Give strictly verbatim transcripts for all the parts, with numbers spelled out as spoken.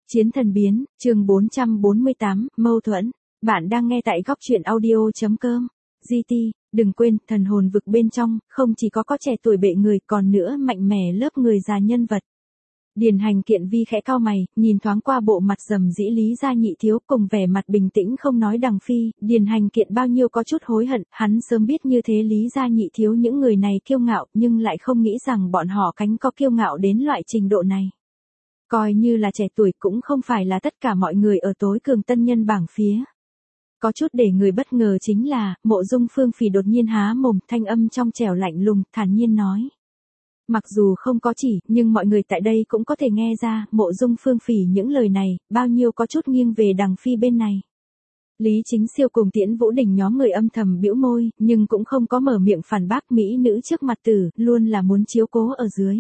Chiến thần biến, chương bốn trăm bốn mươi tám, mâu thuẫn. Bạn đang nghe tại góc truyện audio.com. giê tê, đừng quên, thần hồn vực bên trong, không chỉ có có trẻ tuổi bệ người, còn nữa mạnh mẽ lớp người già nhân vật. Điền Hành Kiện vi khẽ cau mày, nhìn thoáng qua bộ mặt rầm rĩ Lý Gia Nhị Thiếu cùng vẻ mặt bình tĩnh không nói Đằng Phi, Điền Hành Kiện bao nhiêu có chút hối hận, hắn sớm biết như thế Lý Gia Nhị Thiếu những người này kiêu ngạo, nhưng lại không nghĩ rằng bọn họ cánh có kiêu ngạo đến loại trình độ này. Coi như là trẻ tuổi cũng không phải là tất cả mọi người ở tối cường tân nhân bảng phía. Có chút để người bất ngờ chính là, Mộ Dung Phương Phỉ đột nhiên há mồm, thanh âm trong trẻo lạnh lùng, thản nhiên nói. Mặc dù không có chỉ, nhưng mọi người tại đây cũng có thể nghe ra, Mộ Dung Phương Phỉ những lời này, bao nhiêu có chút nghiêng về Đằng Phi bên này. Lý Chính Siêu cùng Tiễn Vũ Đình nhóm người âm thầm bĩu môi, nhưng cũng không có mở miệng phản bác mỹ nữ trước mặt tử, luôn là muốn chiếu cố ở dưới.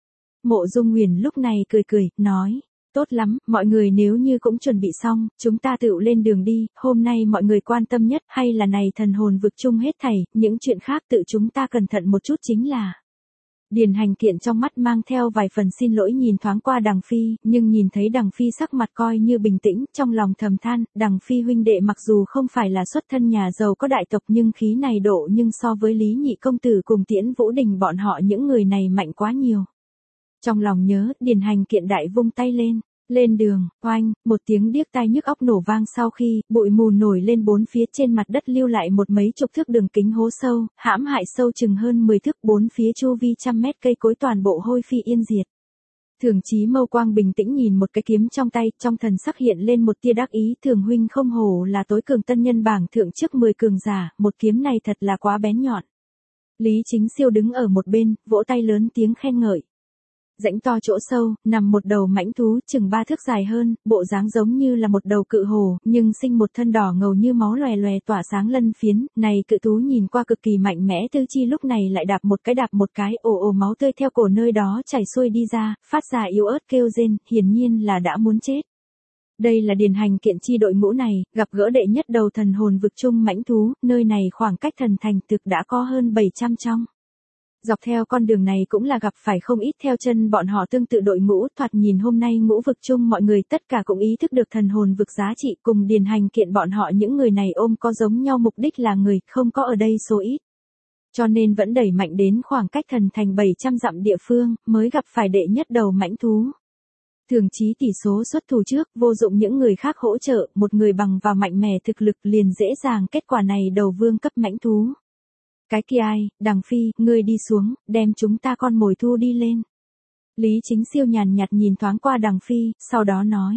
Mộ Dung Huyền lúc này cười cười, nói, tốt lắm, mọi người nếu như cũng chuẩn bị xong, chúng ta tự lên đường đi, hôm nay mọi người quan tâm nhất hay là này thần hồn vực chung hết thảy, những chuyện khác tự chúng ta cẩn thận một chút chính là. Điền Hành Kiện trong mắt mang theo vài phần xin lỗi nhìn thoáng qua Đằng Phi, nhưng nhìn thấy Đằng Phi sắc mặt coi như bình tĩnh, trong lòng thầm than, Đằng Phi huynh đệ mặc dù không phải là xuất thân nhà giàu có đại tộc nhưng khí này độ nhưng so với Lý Nhị công tử cùng Tiễn Vũ Đình bọn họ những người này mạnh quá nhiều. Trong lòng nhớ, Điền Hành Kiện đại vung tay lên, lên đường, oanh, một tiếng điếc tai nhức óc nổ vang sau khi, bụi mù nổi lên bốn phía trên mặt đất lưu lại một mấy chục thước đường kính hố sâu, hãm hại sâu chừng hơn mười thước bốn phía chu vi trăm mét cây cối toàn bộ hôi phi yên diệt. Thường Chí Mâu Quang bình tĩnh nhìn một cái kiếm trong tay, trong thần sắc hiện lên một tia đắc ý, Thường huynh không hổ là tối cường tân nhân bảng thượng trước mười cường giả, một kiếm này thật là quá bén nhọn. Lý Chính Siêu đứng ở một bên, vỗ tay lớn tiếng khen ngợi. Rãnh to chỗ sâu, nằm một đầu mãnh thú chừng ba thước dài hơn, bộ dáng giống như là một đầu cự hổ, nhưng sinh một thân đỏ ngầu như máu lòe lòe tỏa sáng lân phiến, này cự thú nhìn qua cực kỳ mạnh mẽ tư chi lúc này lại đạp một cái đạp một cái, ồ ồ máu tươi theo cổ nơi đó chảy xuôi đi ra, phát ra yếu ớt kêu rên, hiển nhiên là đã muốn chết. Đây là Điền Hành Kiện chi đội ngũ này, gặp gỡ đệ nhất đầu thần hồn vực chung mãnh thú, nơi này khoảng cách thần thành thực đã có hơn bảy trăm trong. Dọc theo con đường này cũng là gặp phải không ít theo chân bọn họ tương tự đội ngũ, thoạt nhìn hôm nay ngũ vực chung mọi người tất cả cũng ý thức được thần hồn vực giá trị cùng Điền Hành Kiện bọn họ những người này ôm có giống nhau mục đích là người, không có ở đây số ít. Cho nên vẫn đẩy mạnh đến khoảng cách thần thành bảy trăm dặm địa phương, mới gặp phải đệ nhất đầu mãnh thú. Thường Chí tỷ số xuất thủ trước, vô dụng những người khác hỗ trợ, một người bằng vào mạnh mẽ thực lực liền dễ dàng kết quả này đầu vương cấp mãnh thú. Cái kia ai, Đằng Phi, ngươi đi xuống, đem chúng ta con mồi thu đi lên. Lý Chính Siêu nhàn nhạt nhìn thoáng qua Đằng Phi, sau đó nói.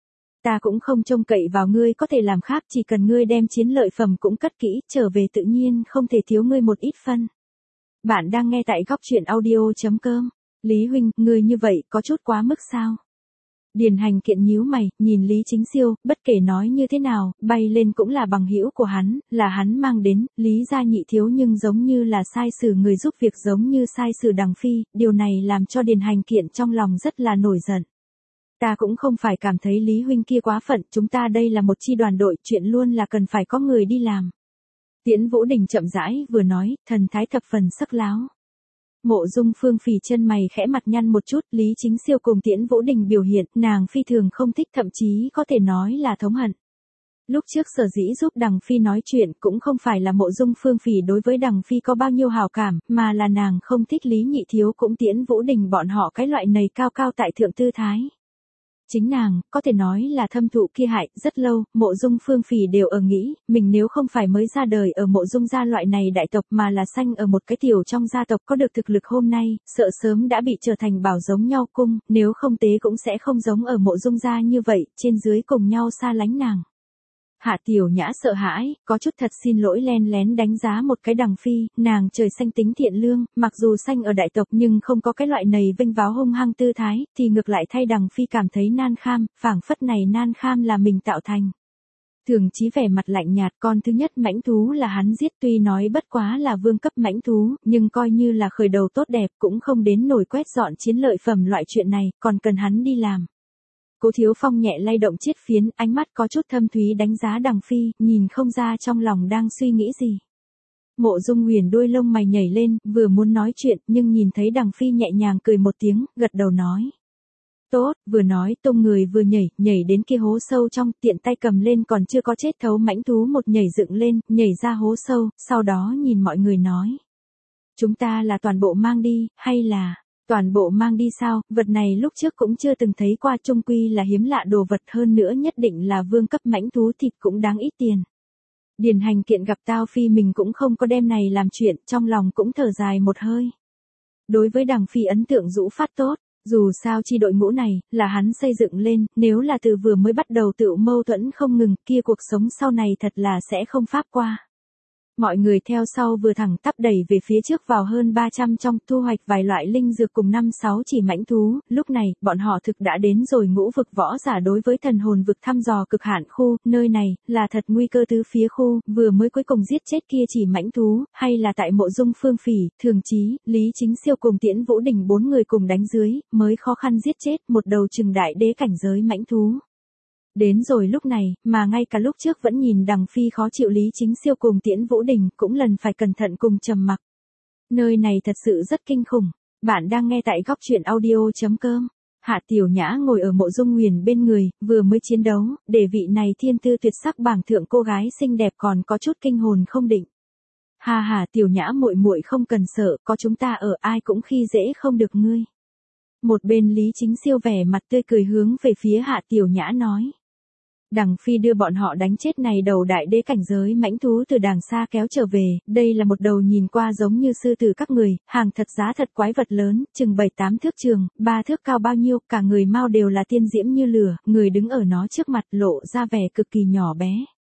Ta cũng không trông cậy vào ngươi có thể làm khác, chỉ cần ngươi đem chiến lợi phẩm cũng cất kỹ, trở về tự nhiên không thể thiếu ngươi một ít phân. Bạn đang nghe tại góc truyện audio.com. Lý huynh, ngươi như vậy có chút quá mức sao? Điền Hành Kiện nhíu mày, nhìn Lý Chính Siêu, bất kể nói như thế nào, bay lên cũng là bằng hữu của hắn, là hắn mang đến, Lý Gia Nhị Thiếu nhưng giống như là sai xử người giúp việc giống như sai xử Đằng Phi, điều này làm cho Điền Hành Kiện trong lòng rất là nổi giận. Ta cũng không phải cảm thấy Lý huynh kia quá phận, chúng ta đây là một chi đoàn đội, chuyện luôn là cần phải có người đi làm. Tiễn Vũ Đình chậm rãi vừa nói, thần thái thập phần sắc láo. Mộ Dung Phương Phỉ chân mày khẽ mặt nhăn một chút, Lý Chính Siêu cùng Tiễn Vũ Đình biểu hiện, nàng phi thường không thích thậm chí có thể nói là thống hận. Lúc trước sở dĩ giúp Đằng Phi nói chuyện cũng không phải là Mộ Dung Phương Phỉ đối với Đằng Phi có bao nhiêu hào cảm, mà là nàng không thích Lý Nhị Thiếu cũng Tiễn Vũ Đình bọn họ cái loại này cao cao tại thượng tư thái. Chính nàng, có thể nói là thâm thụ kia hại, rất lâu, Mộ Dung Phương Phỉ đều ở nghĩ, mình nếu không phải mới ra đời ở Mộ Dung gia loại này đại tộc mà là sanh ở một cái tiểu trong gia tộc có được thực lực hôm nay, sợ sớm đã bị trở thành bảo giống nhau cung, nếu không tế cũng sẽ không giống ở Mộ Dung gia như vậy, trên dưới cùng nhau xa lánh nàng. Hạ Tiểu Nhã sợ hãi, có chút thật xin lỗi len lén đánh giá một cái Đằng Phi, nàng trời xanh tính thiện lương, mặc dù sanh ở đại tộc nhưng không có cái loại này vênh váo hung hăng tư thái, thì ngược lại thay Đằng Phi cảm thấy nan kham, phảng phất này nan kham là mình tạo thành. Thường Chí vẻ mặt lạnh nhạt, con thứ nhất mãnh thú là hắn giết, tuy nói bất quá là vương cấp mãnh thú, nhưng coi như là khởi đầu tốt đẹp cũng không đến nổi quét dọn chiến lợi phẩm loại chuyện này, còn cần hắn đi làm. Cố Thiếu Phong nhẹ lay động chiếc phiến, ánh mắt có chút thâm thúy đánh giá Đằng Phi, nhìn không ra trong lòng đang suy nghĩ gì. Mộ Dung Huyền đuôi lông mày nhảy lên, vừa muốn nói chuyện, nhưng nhìn thấy Đằng Phi nhẹ nhàng cười một tiếng, gật đầu nói. Tốt, vừa nói tung người vừa nhảy, nhảy đến kia hố sâu trong, tiện tay cầm lên còn chưa có chết thấu mãnh thú một nhảy dựng lên, nhảy ra hố sâu, sau đó nhìn mọi người nói. Chúng ta là toàn bộ mang đi, hay là, toàn bộ mang đi sao, vật này lúc trước cũng chưa từng thấy qua, chung quy là hiếm lạ đồ vật, hơn nữa nhất định là vương cấp mãnh thú thịt cũng đáng ít tiền. Điền Hành Kiện gặp Tao Phi mình cũng không có đem này làm chuyện, trong lòng cũng thở dài một hơi. Đối với Đằng Phi ấn tượng rũ phát tốt, dù sao chi đội ngũ này, là hắn xây dựng lên, nếu là từ vừa mới bắt đầu tự mâu thuẫn không ngừng, kia cuộc sống sau này thật là sẽ không pháp qua. Mọi người theo sau vừa thẳng tắp đẩy về phía trước vào hơn ba trăm trong, thu hoạch vài loại linh dược cùng năm sáu chỉ mãnh thú, lúc này, bọn họ thực đã đến rồi ngũ vực võ giả đối với thần hồn vực thăm dò cực hạn khu, nơi này, là thật nguy cơ tứ phía khu, vừa mới cuối cùng giết chết kia chỉ mãnh thú, hay là tại Mộ Dung Phương Phỉ, Thường Chí, Lý Chính Siêu cùng Tiễn Vũ Đình bốn người cùng đánh dưới, mới khó khăn giết chết một đầu trừng đại đế cảnh giới mãnh thú. Đến rồi lúc này, mà ngay cả lúc trước vẫn nhìn Đằng Phi khó chịu Lý Chính Siêu cùng Tiễn Vũ Đình cũng lần phải cẩn thận cùng trầm mặc. Nơi này thật sự rất kinh khủng. Bạn đang nghe tại góc truyện audio.com. Hạ Tiểu Nhã ngồi ở Mộ Dung Huyền bên người, vừa mới chiến đấu, để vị này thiên tư tuyệt sắc bảng thượng cô gái xinh đẹp còn có chút kinh hồn không định. Hà hà Tiểu Nhã muội muội không cần sợ, có chúng ta ở ai cũng khi dễ không được ngươi. Một bên Lý Chính Siêu vẻ mặt tươi cười hướng về phía Hạ Tiểu Nhã nói. Đằng Phi đưa bọn họ đánh chết này đầu đại đế cảnh giới mãnh thú từ đàng xa kéo trở về, đây là một đầu nhìn qua giống như sư tử các người, hàng thật giá thật quái vật lớn, chừng bảy tám thước trường, ba thước cao bao nhiêu, cả người mau đều là tiên diễm như lửa, người đứng ở nó trước mặt lộ ra vẻ cực kỳ nhỏ bé.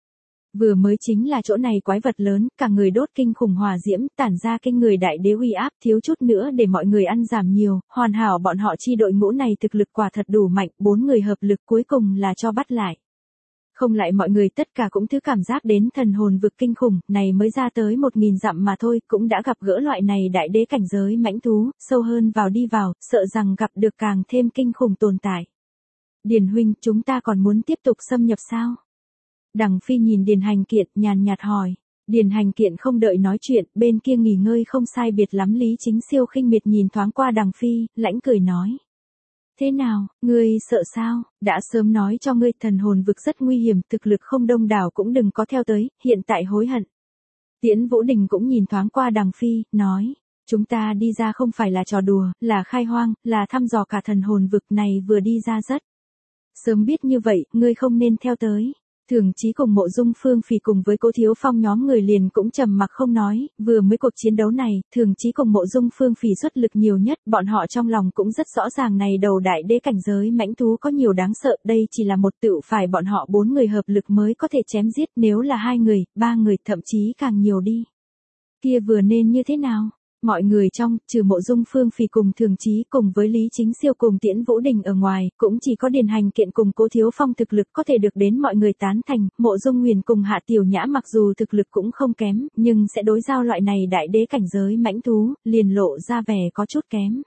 Vừa mới chính là chỗ này quái vật lớn, cả người đốt kinh khủng hỏa diễm, tản ra kinh người đại đế uy áp, thiếu chút nữa để mọi người ăn giảm nhiều, hoàn hảo bọn họ chi đội ngũ này thực lực quả thật đủ mạnh, bốn người hợp lực cuối cùng là cho bắt lại. Không lại mọi người tất cả cũng thứ cảm giác đến thần hồn vực kinh khủng, này mới ra tới một nghìn dặm mà thôi, cũng đã gặp gỡ loại này đại đế cảnh giới mãnh thú, sâu hơn vào đi vào, sợ rằng gặp được càng thêm kinh khủng tồn tại. Điền huynh, chúng ta còn muốn tiếp tục xâm nhập sao? Đằng Phi nhìn Điền Hành Kiện, nhàn nhạt hỏi. Điền Hành Kiện không đợi nói chuyện, bên kia nghỉ ngơi không sai biệt lắm Lý Chính Siêu khinh miệt nhìn thoáng qua Đằng Phi, lãnh cười nói. Thế nào, ngươi sợ sao, đã sớm nói cho ngươi thần hồn vực rất nguy hiểm, thực lực không đông đảo cũng đừng có theo tới, hiện tại hối hận. Tiễn Vũ Đình cũng nhìn thoáng qua Đằng Phi, nói, chúng ta đi ra không phải là trò đùa, là khai hoang, là thăm dò cả thần hồn vực này vừa đi ra rất. Sớm biết như vậy, ngươi không nên theo tới. Thường Chí cùng Mộ Dung Phương Phỉ cùng với Cố Thiếu Phong nhóm người liền cũng trầm mặc không nói, vừa mới cuộc chiến đấu này, Thường Chí cùng Mộ Dung Phương Phỉ xuất lực nhiều nhất, bọn họ trong lòng cũng rất rõ ràng này đầu đại đế cảnh giới mãnh thú có nhiều đáng sợ, đây chỉ là một tựu phải bọn họ bốn người hợp lực mới có thể chém giết, nếu là hai người, ba người, thậm chí càng nhiều đi. Kia vừa nên như thế nào? Mọi người trong, trừ Mộ Dung Phương Phỉ cùng Thường Chí cùng với Lý Chính Siêu cùng Tiễn Vũ Đình ở ngoài, cũng chỉ có Điền Hành Kiện cùng Cố Thiếu Phong thực lực có thể được đến mọi người tán thành, Mộ Dung Huyền cùng Hạ Tiểu Nhã mặc dù thực lực cũng không kém, nhưng sẽ đối giao loại này đại đế cảnh giới mãnh thú, liền lộ ra vẻ có chút kém.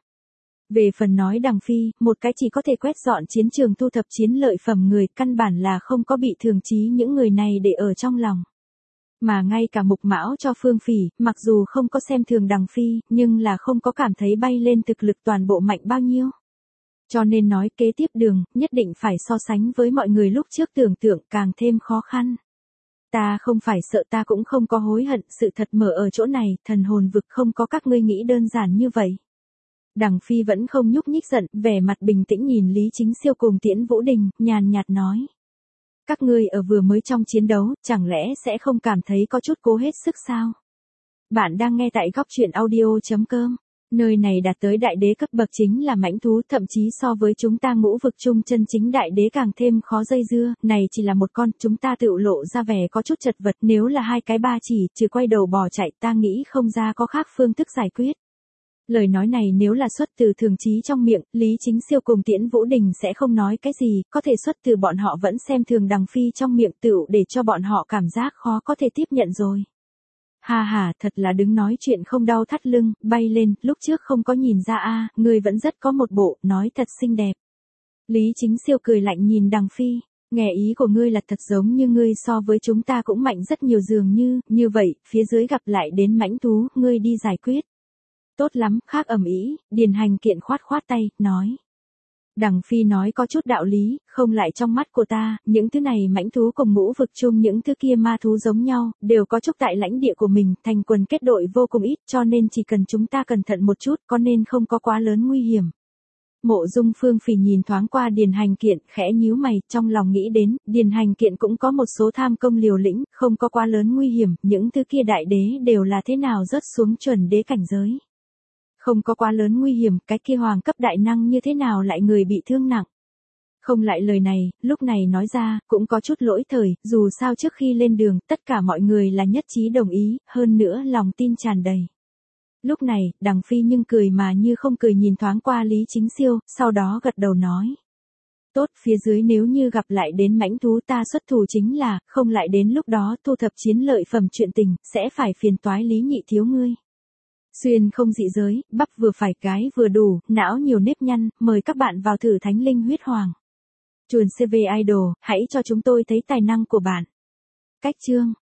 Về phần nói Đằng Phi, một cái chỉ có thể quét dọn chiến trường thu thập chiến lợi phẩm người, căn bản là không có bị Thường Chí những người này để ở trong lòng. Mà ngay cả Mục Mão cho Phương Phỉ, mặc dù không có xem thường Đằng Phi, nhưng là không có cảm thấy bay lên thực lực toàn bộ mạnh bao nhiêu. Cho nên nói kế tiếp đường, nhất định phải so sánh với mọi người lúc trước tưởng tượng càng thêm khó khăn. Ta không phải sợ, ta cũng không có hối hận, sự thật mở ở chỗ này, thần hồn vực không có các ngươi nghĩ đơn giản như vậy. Đằng Phi vẫn không nhúc nhích giận, vẻ mặt bình tĩnh nhìn Lý Chính Siêu cùng Tiễn Vũ Đình, nhàn nhạt nói. Các ngươi ở vừa mới trong chiến đấu, chẳng lẽ sẽ không cảm thấy có chút cố hết sức sao? Bạn đang nghe tại góc truyện audio.com. Nơi này đạt tới đại đế cấp bậc chính là mãnh thú, thậm chí so với chúng ta ngũ vực chung chân chính đại đế càng thêm khó dây dưa, này chỉ là một con, chúng ta tự lộ ra vẻ có chút chật vật, nếu là hai cái ba chỉ, trừ quay đầu bỏ chạy, ta nghĩ không ra có khác phương thức giải quyết. Lời nói này nếu là xuất từ Thường Chí trong miệng, Lý Chính Siêu cùng Tiễn Vũ Đình sẽ không nói cái gì, có thể xuất từ bọn họ vẫn xem thường Đằng Phi trong miệng tựu để cho bọn họ cảm giác khó có thể tiếp nhận rồi. Ha ha, thật là đứng nói chuyện không đau thắt lưng, bay lên, lúc trước không có nhìn ra a, ngươi vẫn rất có một bộ, nói thật xinh đẹp. Lý Chính Siêu cười lạnh nhìn Đằng Phi, nghe ý của ngươi là thật giống như ngươi so với chúng ta cũng mạnh rất nhiều dường như, như vậy, phía dưới gặp lại đến mãnh thú, ngươi đi giải quyết. Tốt lắm, khác ầm ĩ, Điền Hành Kiện khoát khoát tay, nói. Đằng Phi nói có chút đạo lý, không lại trong mắt của ta, những thứ này mãnh thú cùng ngũ vực chung những thứ kia ma thú giống nhau, đều có chúc tại lãnh địa của mình, thành quần kết đội vô cùng ít, cho nên chỉ cần chúng ta cẩn thận một chút, có nên không có quá lớn nguy hiểm. Mộ Dung Phương Phỉ nhìn thoáng qua Điền Hành Kiện, khẽ nhíu mày, trong lòng nghĩ đến, Điền Hành Kiện cũng có một số tham công liều lĩnh, không có quá lớn nguy hiểm, những thứ kia đại đế đều là thế nào rớt xuống chuẩn đế cảnh giới. Không có quá lớn nguy hiểm, cái kia hoàng cấp đại năng như thế nào lại người bị thương nặng. Không lại lời này, lúc này nói ra, cũng có chút lỗi thời, dù sao trước khi lên đường, tất cả mọi người là nhất trí đồng ý, hơn nữa lòng tin tràn đầy. Lúc này, Đằng Phi nhưng cười mà như không cười nhìn thoáng qua Lý Chính Siêu, sau đó gật đầu nói. Tốt, phía dưới nếu như gặp lại đến mãnh thú ta xuất thủ chính là, không lại đến lúc đó thu thập chiến lợi phẩm chuyện tình, sẽ phải phiền toái Lý Nhị thiếu ngươi. Xuyên không dị giới, bắp vừa phải cái vừa đủ, não nhiều nếp nhăn, mời các bạn vào thử Thánh Linh Huyết Hoàng. Chuồn xê vê Idol, hãy cho chúng tôi thấy tài năng của bạn. Cách chương